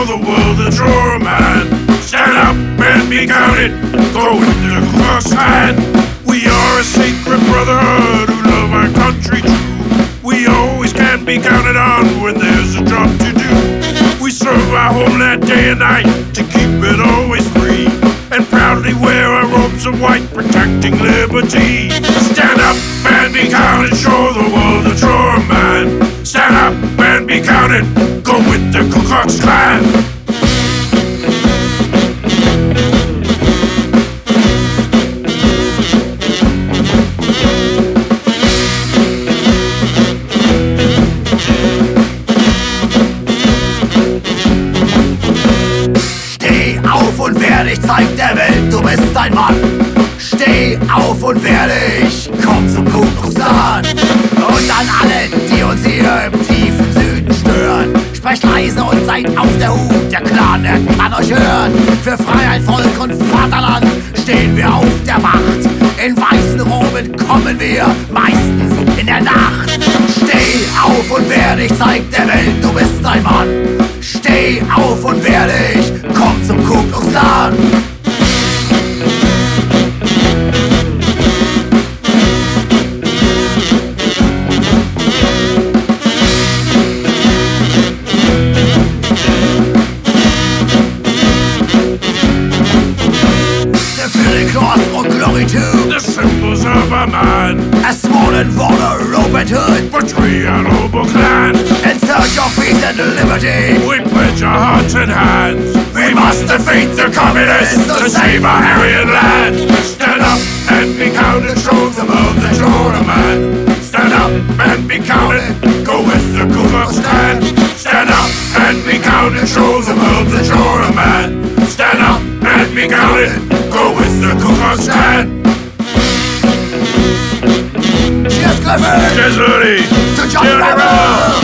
show the world that you're a man. Stand up and be counted, go with the Ku Klux Klan. We are a sacred brotherhood who love our country true. We always can be counted on when there's a job to do. We serve our homeland day and night to keep it always free, and proudly wear our robes of white protecting liberty. Stand up and be counted, show the world that you're a man. Stand up and be counted, go with the Ku Klux Klan. Und wer dich, zeigt der Welt, du bist ein Mann. Steh auf und wer dich, komm zum Ku Klux Klan. Und an alle, die uns hier im tiefen Süden stören, sprecht leise und seid auf der Hut, der Clan, der kann euch hören. Für Freiheit, Volk und Vaterland stehen wir auf der Wacht. In weißen Roben kommen wir, meistens in der Nacht. Steh auf und wer dich, zeigt der Welt, du bist ein Mann. Steh auf und wehr dich, komm zum Ku Klux Klan. The Philly Cross or glory to the symbols of a man. A swollen water, rope and hood, Portray our noble clan. in search of peace and liberty. We pledge our hearts and hands. We must defeat the communists to save our Aryan land. Stand up and be counted, show the world that you're a man. Stand up and be counted, go with the Ku Klux Klan. Stand up and be counted, show the world that you're a man. Stand up and be counted, go with the Ku Klux Klan. Cheers, Clifford! Cheers, Looney! To Johnny Johnny Rebel!